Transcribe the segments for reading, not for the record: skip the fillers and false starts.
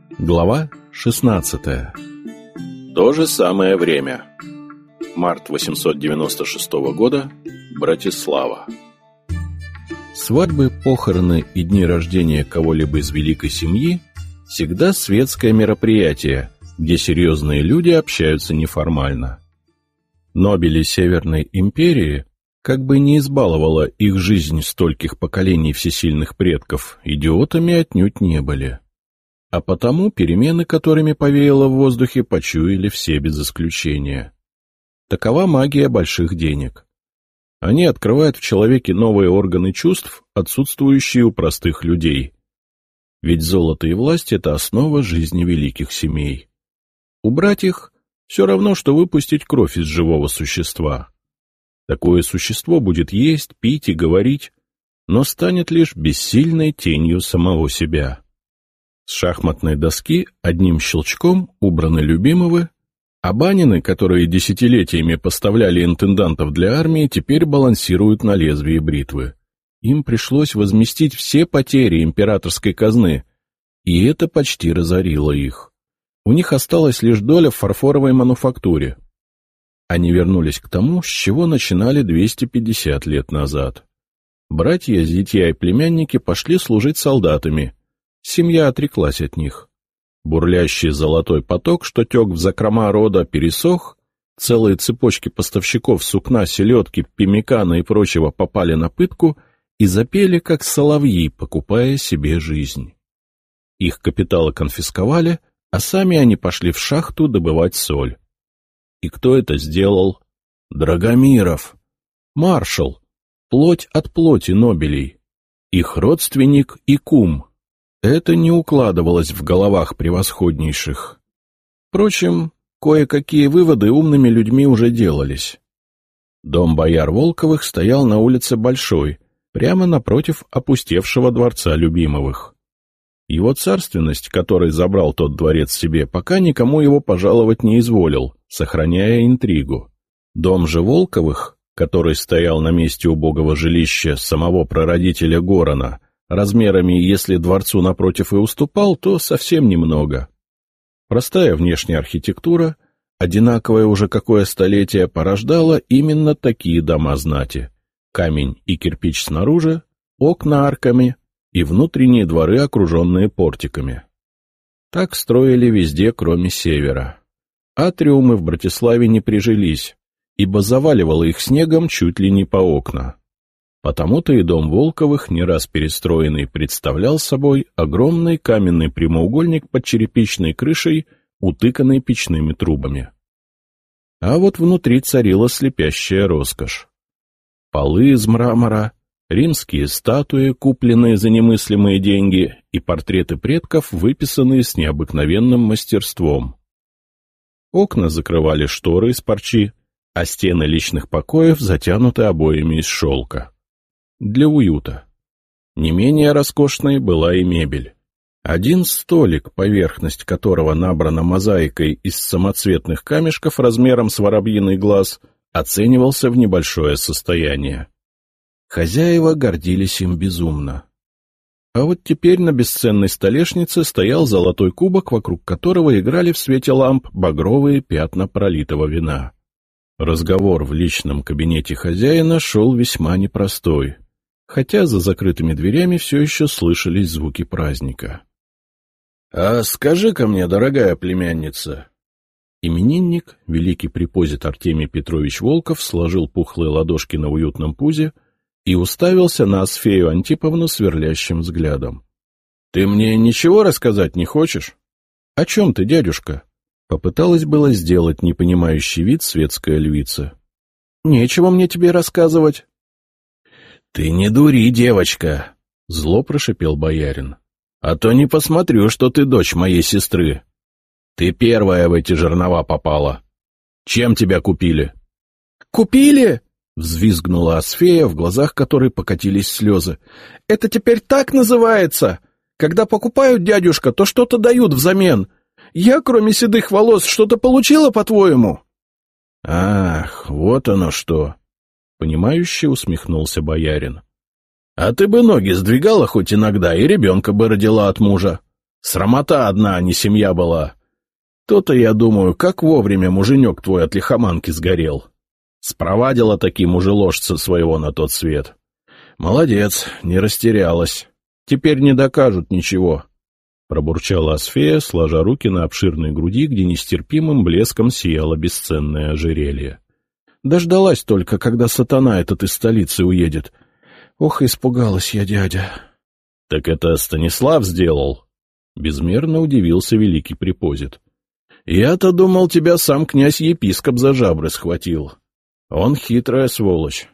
Глава 16. То же самое время. Март 896 года. Братислава. Свадьбы, похороны и дни рождения кого-либо из великой семьи всегда светское мероприятие, где серьезные люди общаются неформально. Нобели Северной империи, как бы не избаловала их жизнь стольких поколений всесильных предков, идиотами отнюдь не были. А потому перемены, которыми повеяло в воздухе, почуяли все без исключения. Такова магия больших денег. Они открывают в человеке новые органы чувств, отсутствующие у простых людей. Ведь золото и власть — это основа жизни великих семей. Убрать их — все равно, что выпустить кровь из живого существа. Такое существо будет есть, пить и говорить, но станет лишь бессильной тенью самого себя. С шахматной доски одним щелчком убраны любимого, а банины, которые десятилетиями поставляли интендантов для армии, теперь балансируют на лезвии бритвы. Им пришлось возместить все потери императорской казны, и это почти разорило их. У них осталась лишь доля в фарфоровой мануфактуре. Они вернулись к тому, с чего начинали 250 лет назад. Братья, зятья и племянники пошли служить солдатами. Семья отреклась от них. Бурлящий золотой поток, что тек в закрома рода, пересох, целые цепочки поставщиков сукна, селедки, пеммикана и прочего попали на пытку и запели, как соловьи, покупая себе жизнь. Их капиталы конфисковали, а сами они пошли в шахту добывать соль. И кто это сделал? Драгомиров, маршал, плоть от плоти нобелей, их родственник и кум. Это не укладывалось в головах превосходнейших. Впрочем, кое-какие выводы умными людьми уже делались. Дом бояр Волковых стоял на улице Большой, прямо напротив опустевшего дворца Любимовых. Его царственность, который забрал тот дворец себе, пока никому его пожаловать не изволил, сохраняя интригу. Дом же Волковых, который стоял на месте убогого жилища самого прародителя Горона, размерами, если дворцу напротив и уступал, то совсем немного. Простая внешняя архитектура, одинаковая уже какое столетие, порождала именно такие дома знати. Камень и кирпич снаружи, окна арками и внутренние дворы, окруженные портиками. Так строили везде, кроме севера. Атриумы в Братиславе не прижились, ибо заваливало их снегом чуть ли не по окна. Потому-то и дом Волковых, не раз перестроенный, представлял собой огромный каменный прямоугольник под черепичной крышей, утыканный печными трубами. А вот внутри царила слепящая роскошь. Полы из мрамора, римские статуи, купленные за немыслимые деньги, и портреты предков, выписанные с необыкновенным мастерством. Окна закрывали шторы из парчи, а стены личных покоев затянуты обоями из шелка. Для уюта. Не менее роскошной была и мебель. Один столик, поверхность которого набрана мозаикой из самоцветных камешков размером с воробьиный глаз, оценивался в небольшое состояние. Хозяева гордились им безумно. А вот теперь на бесценной столешнице стоял золотой кубок, вокруг которого играли в свете ламп багровые пятна пролитого вина. Разговор в личном кабинете хозяина шел весьма непростой, хотя за закрытыми дверями все еще слышались звуки праздника. — А скажи-ка мне, дорогая племянница... Именинник, великий препозит Артемий Петрович Волков, сложил пухлые ладошки на уютном пузе и уставился на Асфею Антиповну сверлящим взглядом. — Ты мне ничего рассказать не хочешь? — О чем ты, дядюшка? Попыталась было сделать непонимающий вид светская львица. — Нечего мне тебе рассказывать. — Ты не дури, девочка, — зло прошипел боярин. — А то не посмотрю, что ты дочь моей сестры. Ты первая в эти жернова попала. Чем тебя купили? — Купили? — взвизгнула Асфея, в глазах которой покатились слезы. — Это теперь так называется? Когда покупают, дядюшка, то что-то дают взамен. Я, кроме седых волос, что-то получила, по-твоему? — Ах, вот оно что! — понимающе усмехнулся боярин. — А ты бы ноги сдвигала хоть иногда, и ребенка бы родила от мужа. Срамота одна, а не семья была. То-то, я думаю, как вовремя муженек твой от лихоманки сгорел. Спровадила таки мужеложца своего на тот свет. Молодец, не растерялась. Теперь не докажут ничего. Пробурчала Асфея, сложа руки на обширной груди, где нестерпимым блеском сияло бесценное ожерелье. Дождалась только, когда сатана этот из столицы уедет. Ох, испугалась я, дядя. — Так это Станислав сделал? — безмерно удивился великий препозит. — Я-то думал, тебя сам князь-епископ за жабры схватил. Он хитрая сволочь.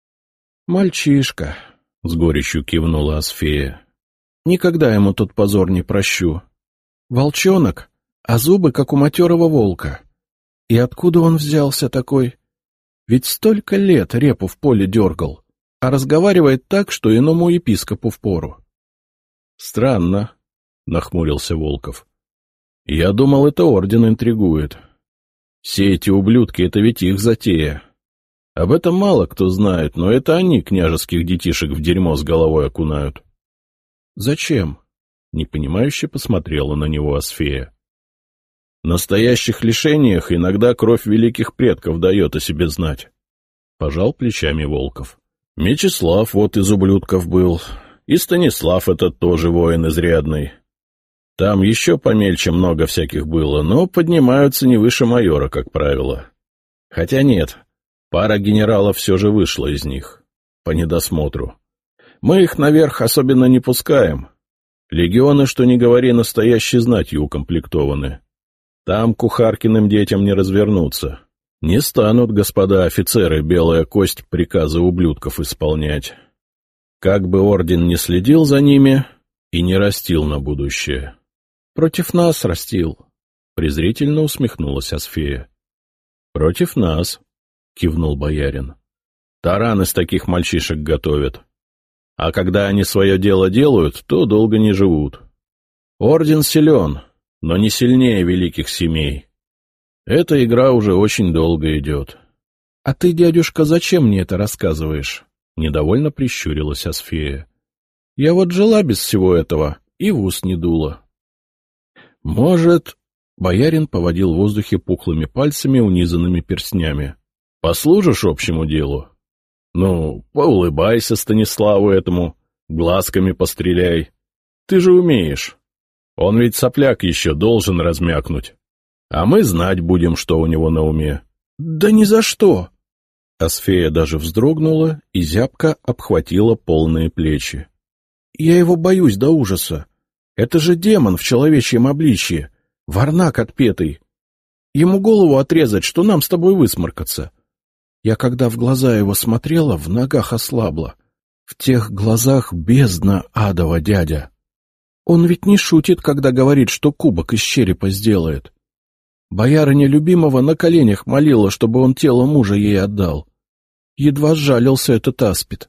— Мальчишка, — с горечью кивнула Асфея. — Никогда ему тот позор не прощу. Волчонок, а зубы, как у матерого волка. И откуда он взялся такой? Ведь столько лет репу в поле дергал, а разговаривает так, что иному епископу впору. — Странно, — нахмурился Волков. — Я думал, это орден интригует. Все эти ублюдки — это ведь их затея. Об этом мало кто знает, но это они княжеских детишек в дерьмо с головой окунают. — Зачем? — непонимающе посмотрела на него Асфея. — Настоящих лишениях иногда кровь великих предков дает о себе знать. Пожал плечами Волков. Мечислав вот из ублюдков был, и Станислав этот тоже воин изрядный. Там еще помельче много всяких было, но поднимаются не выше майора, как правило. Хотя нет, пара генералов все же вышла из них, по недосмотру. Мы их наверх особенно не пускаем. Легионы, что ни говори, настоящей знатью укомплектованы. Там кухаркиным детям не развернуться. Не станут, господа офицеры, белая кость приказы ублюдков исполнять. Как бы орден не следил за ними и не растил на будущее. — Против нас растил, — презрительно усмехнулась Асфея. — Против нас, — кивнул боярин. — Таран из таких мальчишек готовят. А когда они свое дело делают, то долго не живут. Орден силен, но не сильнее великих семей. Эта игра уже очень долго идет. — А ты, дядюшка, зачем мне это рассказываешь? — недовольно прищурилась Асфея. — Я вот жила без всего этого и в ус не дула. — Может... — боярин поводил в воздухе пухлыми пальцами, унизанными перстнями. — Послужишь общему делу? Ну, поулыбайся Станиславу этому, глазками постреляй. Ты же умеешь. Он ведь сопляк еще должен размякнуть. А мы знать будем, что у него на уме. — Да ни за что! Асфея даже вздрогнула и зябко обхватила полные плечи. — Я его боюсь до ужаса. Это же демон в человечьем обличье, варнак отпетый. Ему голову отрезать, что нам с тобой высморкаться. Я когда в глаза его смотрела, в ногах ослабла. В тех глазах бездна адова, дядя. Он ведь не шутит, когда говорит, что кубок из черепа сделает. Боярыня любимого на коленях молила, чтобы он тело мужа ей отдал. Едва сжалился этот аспид.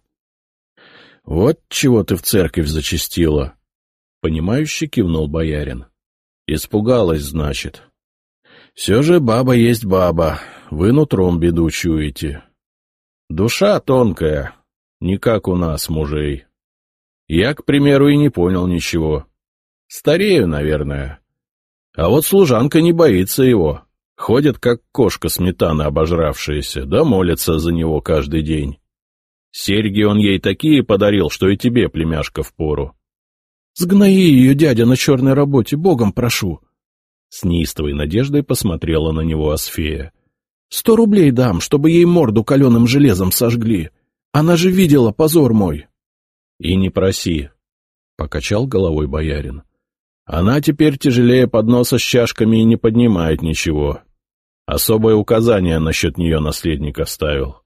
— Вот чего ты в церковь зачастила, — понимающе кивнул боярин. — Испугалась, значит. Все же баба есть баба, вы нутром беду чуете. Душа тонкая, не как у нас, мужей. Я, к примеру, и не понял ничего. Старею, наверное. А вот служанка не боится его. Ходит, как кошка сметаны обожравшаяся, да молится за него каждый день. Серьги он ей такие подарил, что и тебе, племяшка, впору. — Сгнои ее, дядя, на черной работе, богом прошу. С неистовой надеждой посмотрела на него Асфея. — 100 рублей дам, чтобы ей морду каленым железом сожгли. Она же видела позор мой. — И не проси, — покачал головой боярин. Она теперь тяжелее подноса с чашками и не поднимает ничего. Особое указание насчет нее наследник оставил.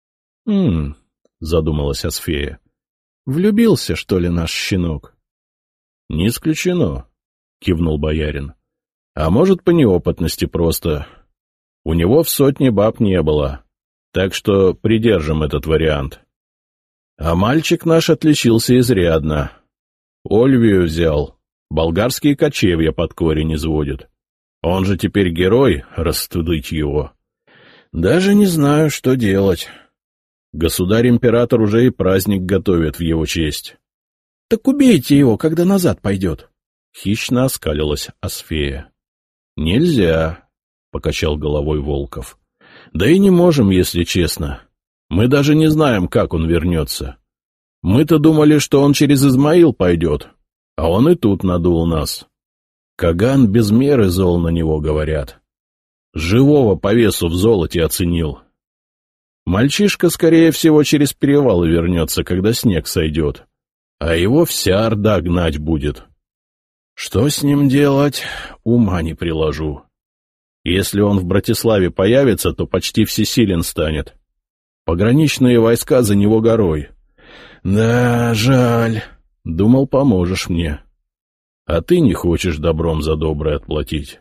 — задумалась Асфея. — Влюбился, что ли, наш щенок? — Не исключено, — кивнул боярин. — А может, по неопытности просто. У него в 100 баб не было, так что придержим этот вариант. А мальчик наш отличился изрядно. Ольвию взял, болгарские кочевья под корень изводит. Он же теперь герой, расстудить его. Даже не знаю, что делать. Государь-император уже и праздник готовит в его честь. — Так убейте его, когда назад пойдет, — Хищно оскалилась Асфея. — Нельзя, — покачал головой Волков. — Да и не можем, если честно. Мы даже не знаем, как он вернется. Мы-то думали, что он через Измаил пойдет, а он и тут надул нас. Каган без меры зол на него, говорят. Живого по весу в золоте оценил. Мальчишка, скорее всего, через перевалы вернется, когда снег сойдет, а его вся орда гнать будет. Что с ним делать, ума не приложу. Если он в Братиславе появится, то почти всесилен станет. Пограничные войска за него горой. Да, жаль. Думал, поможешь мне. А ты не хочешь добром за доброе отплатить.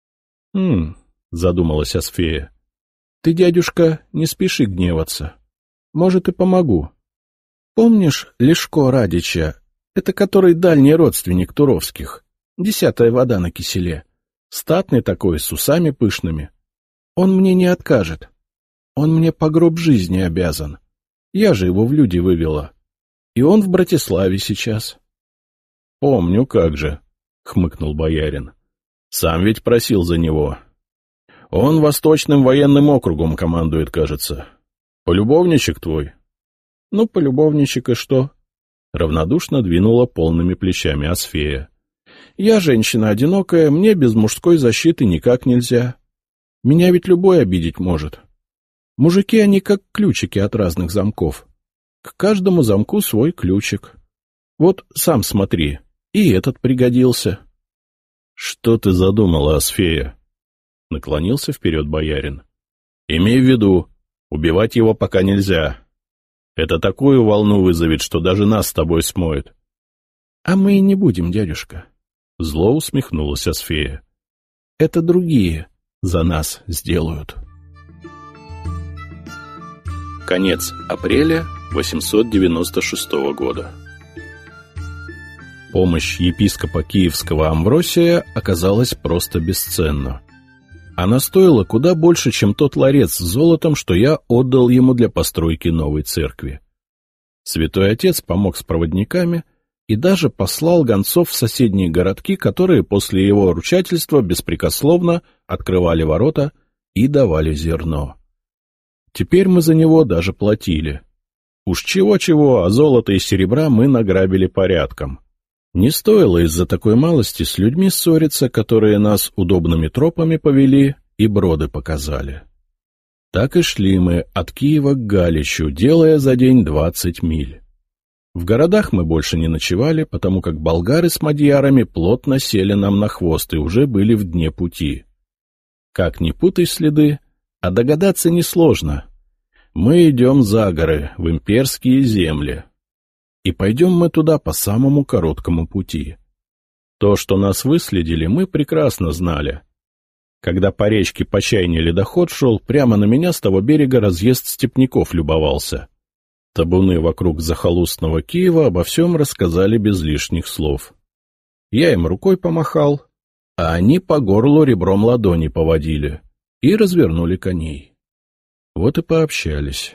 Задумалась Асфея. Ты, дядюшка, не спеши гневаться. Может, и помогу. Помнишь Лешко Радича? Это который дальний родственник Туровских. 10-я вода на киселе. Статный такой, с усами пышными. Он мне не откажет. Он мне по гроб жизни обязан. Я же его в люди вывела. И он в Братиславе сейчас. — Помню, как же, — хмыкнул боярин. — Сам ведь просил за него. Он Восточным военным округом командует, кажется. Полюбовничек твой? — Ну, полюбовничек и что? — равнодушно двинула полными плечами Асфея. — Я женщина одинокая, мне без мужской защиты никак нельзя. Меня ведь любой обидеть может. Мужики, они как ключики от разных замков. К каждому замку свой ключик. Вот сам смотри, и этот пригодился. — Что ты задумала, Асфея? — наклонился вперед боярин. — Имей в виду, убивать его пока нельзя. Это такую волну вызовет, что даже нас с тобой смоет. — А мы и не будем, дядюшка. Зло усмехнулась Асфея. — Это другие за нас сделают. Конец апреля 896 года. Помощь епископа Киевского Амвросия оказалась просто бесценна. Она стоила куда больше, чем тот ларец с золотом, что я отдал ему для постройки новой церкви. Святой Отец помог с проводниками и даже послал гонцов в соседние городки, которые после его ручательства беспрекословно открывали ворота и давали зерно. Теперь мы за него даже платили. Уж чего-чего, а золота и серебра мы награбили порядком. Не стоило из-за такой малости с людьми ссориться, которые нас удобными тропами повели и броды показали. Так и шли мы от Киева к Галичу, делая за день 20 миль. В городах мы больше не ночевали, потому как болгары с мадьярами плотно сели нам на хвост и уже были в дне пути. Как ни путай следы, а догадаться несложно. Мы идем за горы, в имперские земли. И пойдем мы туда по самому короткому пути. То, что нас выследили, мы прекрасно знали. Когда по речке Почайне ледоход шел, прямо на меня с того берега разъезд степняков любовался. Табуны вокруг захолустного Киева обо всем рассказали без лишних слов. Я им рукой помахал, а они по горлу ребром ладони поводили и развернули коней. Вот и пообщались.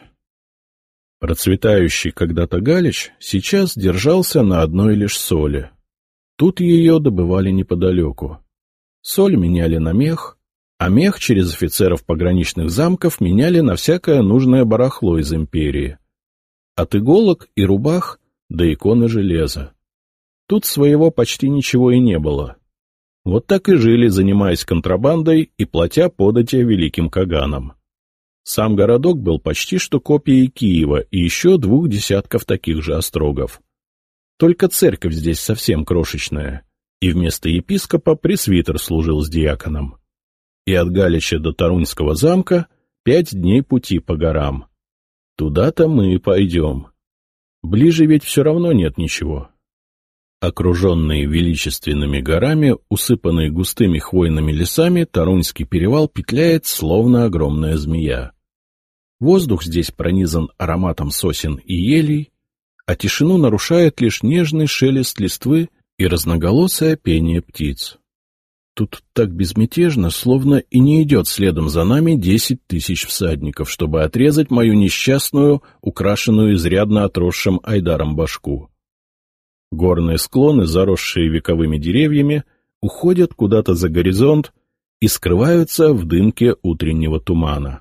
Процветающий когда-то Галич сейчас держался на одной лишь соли. Тут ее добывали неподалеку. Соль меняли на мех, а мех через офицеров пограничных замков меняли на всякое нужное барахло из империи. От иголок и рубах до икон и железа. Тут своего почти ничего и не было. Вот так и жили, занимаясь контрабандой и платя податя великим каганам. Сам городок был почти что копией Киева и еще 2 десятков таких же острогов. Только церковь здесь совсем крошечная, и вместо епископа пресвитер служил с диаконом. И от Галича до Тарунского замка 5 дней пути по горам. Туда-то мы и пойдем. Ближе ведь все равно нет ничего. Окруженный величественными горами, усыпанный густыми хвойными лесами, Тарунский перевал петляет, словно огромная змея. Воздух здесь пронизан ароматом сосен и елей, а тишину нарушает лишь нежный шелест листвы и разноголосое пение птиц. Тут так безмятежно, словно и не идет следом за нами 10 тысяч всадников, чтобы отрезать мою несчастную, украшенную изрядно отросшим айдаром башку. Горные склоны, заросшие вековыми деревьями, уходят куда-то за горизонт и скрываются в дымке утреннего тумана.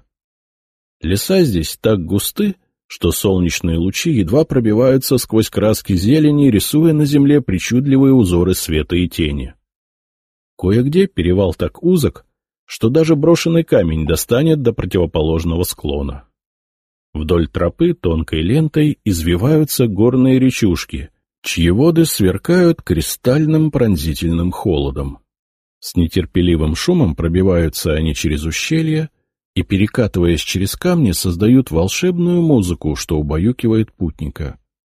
Леса здесь так густы, что солнечные лучи едва пробиваются сквозь краски зелени, рисуя на земле причудливые узоры света и тени. Кое-где перевал так узок, что даже брошенный камень достанет до противоположного склона. Вдоль тропы тонкой лентой извиваются горные речушки, чьи воды сверкают кристальным пронзительным холодом. С нетерпеливым шумом пробиваются они через ущелья и, перекатываясь через камни, создают волшебную музыку, что убаюкивает путника.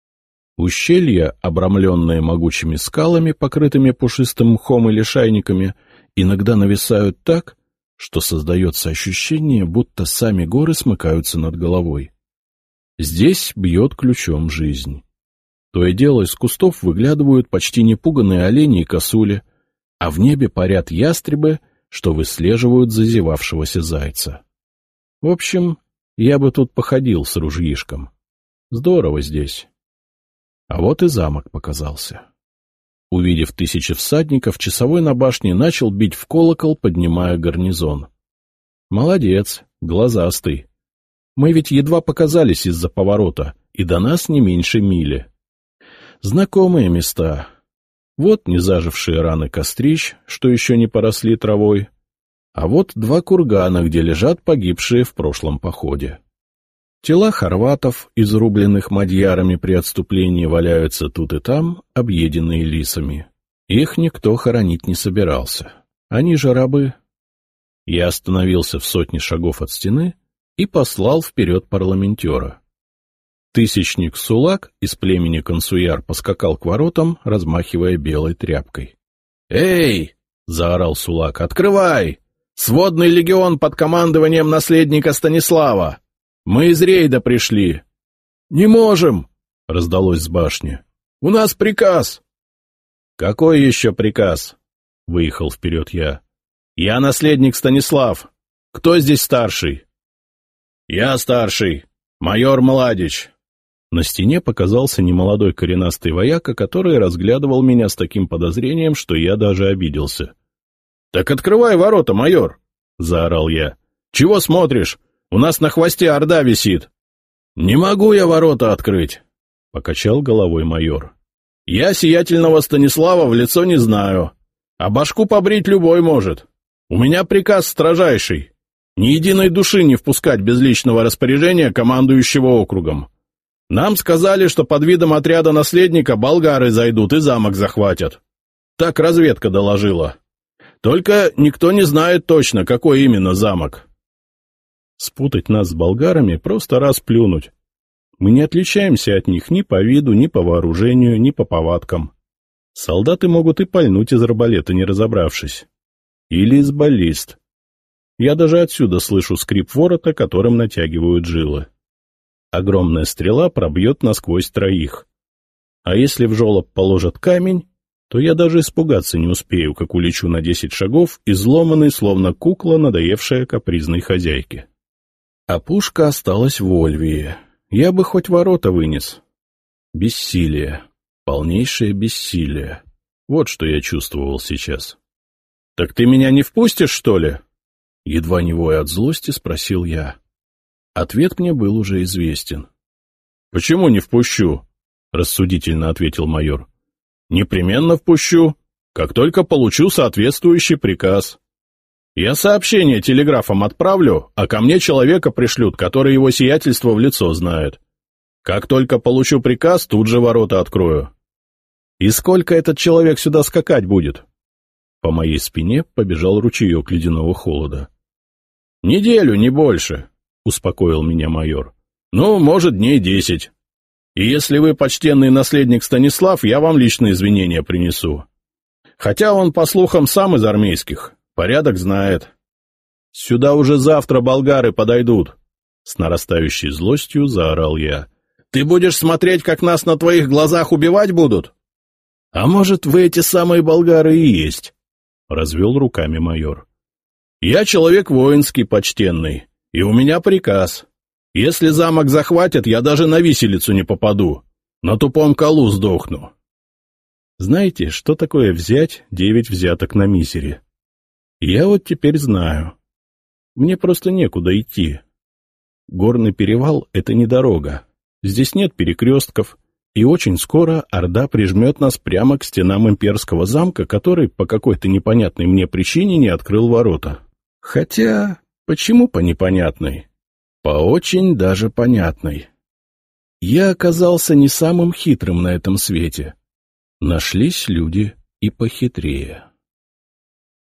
Ущелья, обрамленные могучими скалами, покрытыми пушистым мхом и лишайниками, иногда нависают так, что создается ощущение, будто сами горы смыкаются над головой. Здесь бьет ключом жизнь. То и дело из кустов выглядывают почти непуганные олени и косули, а в небе парят ястребы, что выслеживают зазевавшегося зайца. В общем, я бы тут походил с ружьишком. Здорово здесь. А вот и замок показался. Увидев 1000 всадников, часовой на башне начал бить в колокол, поднимая гарнизон. Молодец, глазастый. Мы ведь едва показались из-за поворота, и до нас не меньше мили. Знакомые места. Вот незажившие раны кострищ, что еще не поросли травой, а вот 2 кургана, где лежат погибшие в прошлом походе. Тела хорватов, изрубленных мадьярами при отступлении, валяются тут и там, объеденные лисами. Их никто хоронить не собирался. Они же рабы. Я остановился в 100 шагов от стены и послал вперед парламентера. Тысячник Сулак из племени Консуяр поскакал к воротам, размахивая белой тряпкой. «Эй!» — заорал Сулак. «Открывай! Сводный легион под командованием наследника Станислава! Мы из рейда пришли!» «Не можем!» — раздалось с башни. «У нас приказ!» «Какой еще приказ?» — выехал вперед я. «Я наследник Станислав. Кто здесь старший?» «Я старший, майор Младич». На стене показался немолодой коренастый вояка, который разглядывал меня с таким подозрением, что я даже обиделся. — Так открывай ворота, майор! — заорал я. — Чего смотришь? У нас на хвосте орда висит. — Не могу я ворота открыть, — покачал головой майор. — Я сиятельного Станислава в лицо не знаю, а башку побрить любой может. У меня приказ строжайший — ни единой души не впускать без личного распоряжения командующего округом. Нам сказали, что под видом отряда наследника болгары зайдут и замок захватят. Так разведка доложила. Только никто не знает точно, какой именно замок. Спутать нас с болгарами — просто раз плюнуть. Мы не отличаемся от них ни по виду, ни по вооружению, ни по повадкам. Солдаты могут и пальнуть из арбалета, не разобравшись. Или из баллист. Я даже отсюда слышу скрип ворота, которым натягивают жилы. Огромная стрела пробьет насквозь 3. А если в жолоб положат камень, то я даже испугаться не успею, как улечу на 10 шагов, изломанный, словно кукла, надоевшая капризной хозяйке. А пушка осталась в Ольвии. Я бы хоть ворота вынес. Бессилие. Полнейшее бессилие. Вот что я чувствовал сейчас. — Так ты меня не впустишь, что ли? Едва не воя от злости, спросил я. Ответ мне был уже известен. — Почему не впущу? — рассудительно ответил майор. — Непременно впущу, как только получу соответствующий приказ. Я сообщение телеграфом отправлю, а ко мне человека пришлют, который его сиятельство в лицо знает. Как только получу приказ, тут же ворота открою. — И сколько этот человек сюда скакать будет? По моей спине побежал ручеек ледяного холода. — Неделю, не больше. — успокоил меня майор. — Ну, может, дней 10. И если вы почтенный наследник Станислав, я вам лично извинения принесу. Хотя он, по слухам, сам из армейских, порядок знает. Сюда уже завтра болгары подойдут. С нарастающей злостью заорал я. — Ты будешь смотреть, как нас на твоих глазах убивать будут? — А может, вы эти самые болгары и есть? — развел руками майор. — Я человек воинский, почтенный. И у меня приказ. Если замок захватят, я даже на виселицу не попаду. На тупом колу сдохну. Знаете, что такое взять 9 взяток на мизере? Я вот теперь знаю. Мне просто некуда идти. Горный перевал — это не дорога. Здесь нет перекрестков, и очень скоро Орда прижмет нас прямо к стенам имперского замка, который по какой-то непонятной мне причине не открыл ворота. Хотя, почему по непонятной? По очень даже понятной. Я оказался не самым хитрым на этом свете. Нашлись люди и похитрее.